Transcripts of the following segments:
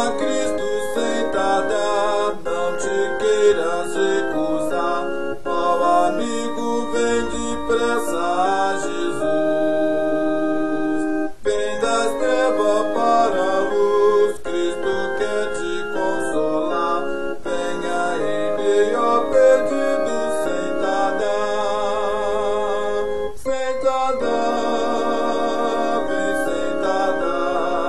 Venha Cristo sentada, não te queiras recusar. Ó amigo, vem depressa a Jesus. Vem das trevas para a luz, Cristo quer te consolar. Venha Ele, ó perdido, sentada, sentada, vem sentada,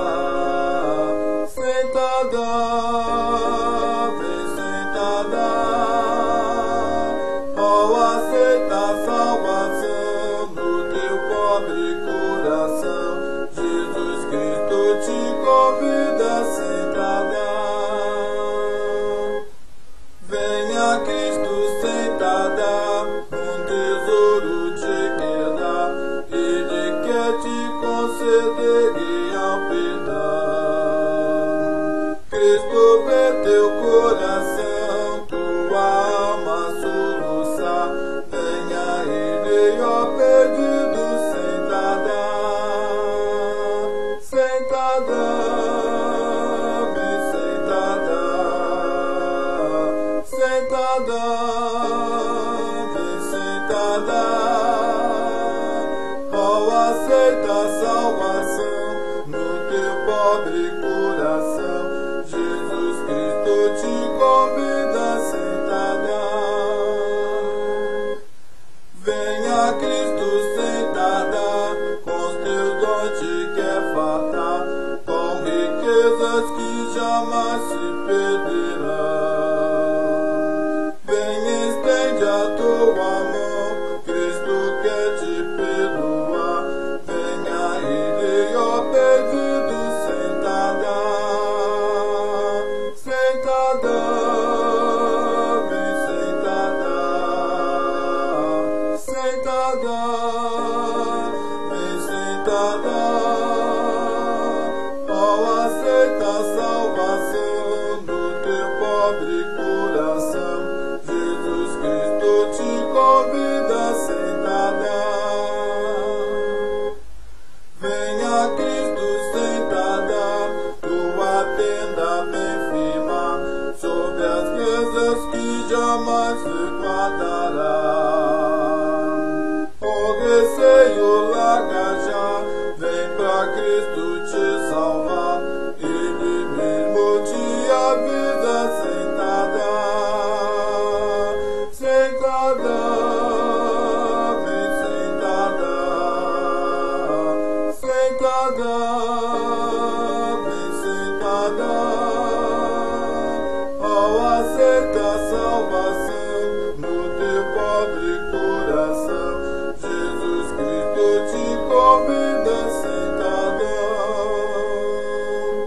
sentada, vem sentada. Ó, aceita a salvação no teu pobre coração. Jesus Cristo te convida, sentada. Venha Cristo sentada, um tesouro te quer dar. Ele quer te conceder real perdão. Cristo vê teu coração, tua alma soluçar. Venha Ele, ó perdido, sentada, sentada, vem sentada, sentada, vem sentada. Ó, aceita a salvação no teu pobre coração.